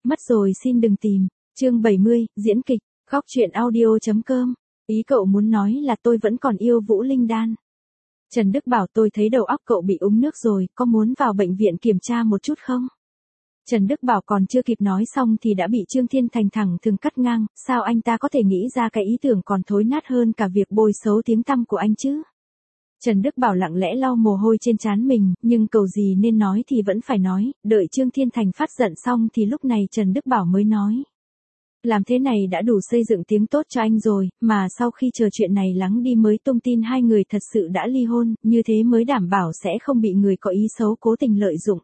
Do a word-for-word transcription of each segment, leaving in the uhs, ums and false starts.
Mất rồi xin đừng tìm. Chương bảy mươi, diễn kịch, góc truyện audio.com. Ý cậu muốn nói là tôi vẫn còn yêu Vũ Linh Đan. Trần Đức bảo tôi thấy đầu óc cậu bị úng nước rồi, có muốn vào bệnh viện kiểm tra một chút không? Trần Đức bảo còn chưa kịp nói xong thì đã bị Trương Thiên Thành thẳng thừng cắt ngang, sao anh ta có thể nghĩ ra cái ý tưởng còn thối nát hơn cả việc bôi xấu tiếng tăm của anh chứ? Trần Đức bảo lặng lẽ lau mồ hôi trên trán mình, nhưng cầu gì nên nói thì vẫn phải nói, đợi Trương Thiên Thành phát giận xong thì lúc này Trần Đức bảo mới nói. Làm thế này đã đủ xây dựng tiếng tốt cho anh rồi, mà sau khi chờ chuyện này lắng đi mới tung tin hai người thật sự đã ly hôn, như thế mới đảm bảo sẽ không bị người có ý xấu cố tình lợi dụng.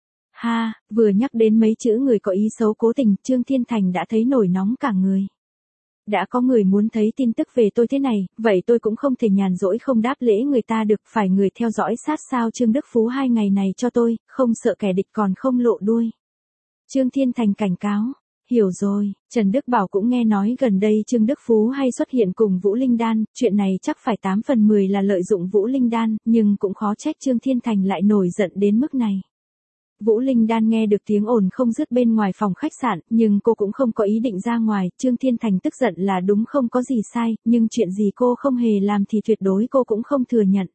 Ha, vừa nhắc đến mấy chữ người có ý xấu cố tình, Trương Thiên Thành đã thấy nổi nóng cả người. Đã có người muốn thấy tin tức về tôi thế này, vậy tôi cũng không thể nhàn rỗi không đáp lễ người ta được, phải người theo dõi sát sao Trương Đức Phú hai ngày này cho tôi, không sợ kẻ địch còn không lộ đuôi. Trương Thiên Thành cảnh cáo. Hiểu rồi, Trần Đức Bảo cũng nghe nói gần đây Trương Đức Phú hay xuất hiện cùng Vũ Linh Đan, chuyện này chắc phải tám phần mười là lợi dụng Vũ Linh Đan, nhưng cũng khó trách Trương Thiên Thành lại nổi giận đến mức này. Vũ Linh Đan nghe được tiếng ồn không dứt bên ngoài phòng khách sạn, nhưng cô cũng không có ý định ra ngoài, Trương Thiên Thành tức giận là đúng không có gì sai, nhưng chuyện gì cô không hề làm thì tuyệt đối cô cũng không thừa nhận.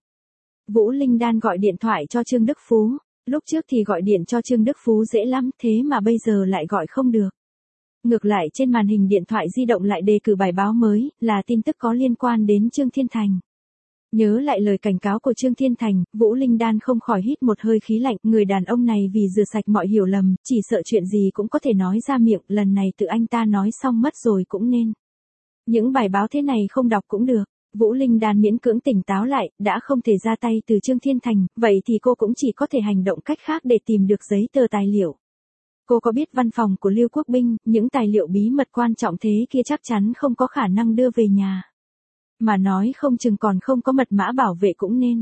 Vũ Linh Đan gọi điện thoại cho Trương Đức Phú, lúc trước thì gọi điện cho Trương Đức Phú dễ lắm, thế mà bây giờ lại gọi không được. Ngược lại trên màn hình điện thoại di động lại đề cử bài báo mới, là tin tức có liên quan đến Trương Thiên Thành. Nhớ lại lời cảnh cáo của Trương Thiên Thành, Vũ Linh Đan không khỏi hít một hơi khí lạnh, người đàn ông này vì rửa sạch mọi hiểu lầm, chỉ sợ chuyện gì cũng có thể nói ra miệng, lần này tự anh ta nói xong mất rồi cũng nên. Những bài báo thế này không đọc cũng được. Vũ Linh Đan miễn cưỡng tỉnh táo lại, đã không thể ra tay từ Trương Thiên Thành, vậy thì cô cũng chỉ có thể hành động cách khác để tìm được giấy tờ tài liệu. Cô có biết văn phòng của Lưu Quốc Binh, những tài liệu bí mật quan trọng thế kia chắc chắn không có khả năng đưa về nhà. Mà nói không chừng còn không có mật mã bảo vệ cũng nên.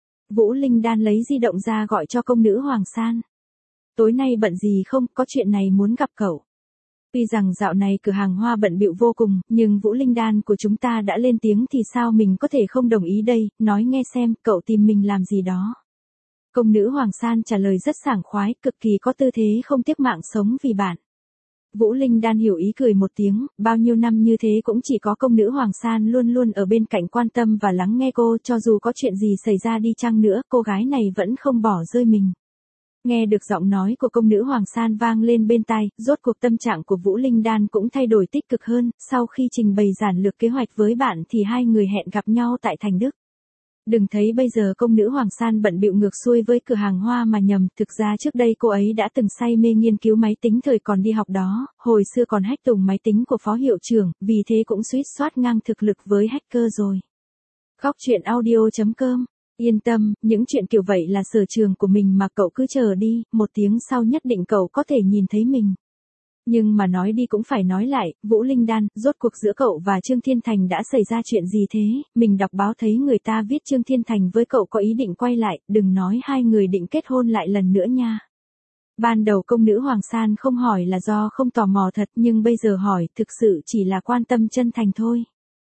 Vũ Linh Đan lấy di động ra gọi cho công nữ Hoàng San. Tối nay bận gì không, có chuyện này muốn gặp cậu. Tuy rằng dạo này cửa hàng hoa bận bịu vô cùng, nhưng Vũ Linh Đan của chúng ta đã lên tiếng thì sao mình có thể không đồng ý đây, nói nghe xem, cậu tìm mình làm gì đó. Công nữ Hoàng San trả lời rất sảng khoái, cực kỳ có tư thế không tiếc mạng sống vì bạn. Vũ Linh Đan hiểu ý cười một tiếng, bao nhiêu năm như thế cũng chỉ có công nữ Hoàng San luôn luôn ở bên cạnh quan tâm và lắng nghe cô, cho dù có chuyện gì xảy ra đi chăng nữa, cô gái này vẫn không bỏ rơi mình. Nghe được giọng nói của công nữ Hoàng San vang lên bên tai, rốt cuộc tâm trạng của Vũ Linh Đan cũng thay đổi tích cực hơn, sau khi trình bày giản lược kế hoạch với bạn thì hai người hẹn gặp nhau tại Thành Đức. Đừng thấy bây giờ công nữ Hoàng San bận bịu ngược xuôi với cửa hàng hoa mà nhầm, thực ra trước đây cô ấy đã từng say mê nghiên cứu máy tính thời còn đi học đó, hồi xưa còn hack tùng máy tính của phó hiệu trưởng, vì thế cũng suýt soát ngang thực lực với hacker rồi. Góc truyện audio.com. Yên tâm, những chuyện kiểu vậy là sở trường của mình mà cậu cứ chờ đi, một tiếng sau nhất định cậu có thể nhìn thấy mình. Nhưng mà nói đi cũng phải nói lại, Vũ Linh Đan, rốt cuộc giữa cậu và Trương Thiên Thành đã xảy ra chuyện gì thế? Mình đọc báo thấy người ta viết Trương Thiên Thành với cậu có ý định quay lại, đừng nói hai người định kết hôn lại lần nữa nha. Ban đầu công nữ Hoàng San không hỏi là do không tò mò thật, nhưng bây giờ hỏi thực sự chỉ là quan tâm chân thành thôi.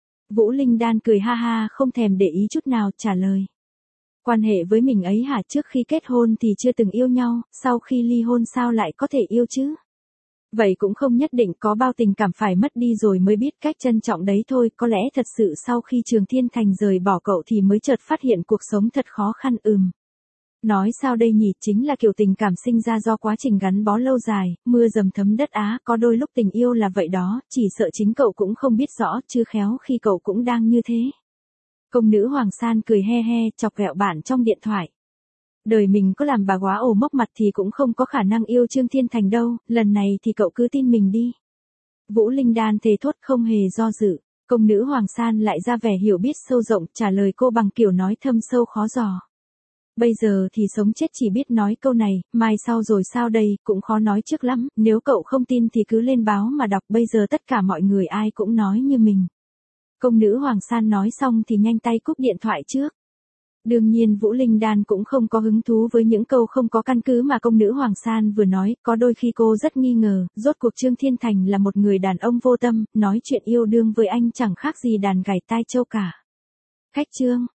Vũ Linh Đan cười ha ha không thèm để ý chút nào, trả lời. Quan hệ với mình ấy hả, trước khi kết hôn thì chưa từng yêu nhau, sau khi ly hôn sao lại có thể yêu chứ? Vậy cũng không nhất định, có bao tình cảm phải mất đi rồi mới biết cách trân trọng đấy thôi, có lẽ thật sự sau khi Trương Thiên Thành rời bỏ cậu thì mới chợt phát hiện cuộc sống thật khó khăn ừm. Nói sao đây nhỉ, chính là kiểu tình cảm sinh ra do quá trình gắn bó lâu dài, mưa dầm thấm đất Á, có đôi lúc tình yêu là vậy đó, chỉ sợ chính cậu cũng không biết rõ, chứ khéo khi cậu cũng đang như thế. Công nữ Hoàng San cười he he, chọc ghẹo bạn trong điện thoại. Đời mình có làm bà góa ổ mốc mặt thì cũng không có khả năng yêu Trương Thiên Thành đâu, lần này thì cậu cứ tin mình đi. Vũ Linh Đan thề thốt không hề do dự, công nữ Hoàng San lại ra vẻ hiểu biết sâu rộng, trả lời cô bằng kiểu nói thâm sâu khó dò. Bây giờ thì sống chết chỉ biết nói câu này, mai sau rồi sao đây, cũng khó nói trước lắm, nếu cậu không tin thì cứ lên báo mà đọc, bây giờ tất cả mọi người ai cũng nói như mình. Công nữ Hoàng San nói xong thì nhanh tay cúp điện thoại trước. Đương nhiên Vũ Linh Đan cũng không có hứng thú với những câu không có căn cứ mà công nữ Hoàng San vừa nói, có đôi khi cô rất nghi ngờ, rốt cuộc Trương Thiên Thành là một người đàn ông vô tâm, nói chuyện yêu đương với anh chẳng khác gì đàn gảy tai trâu cả. Khách trương,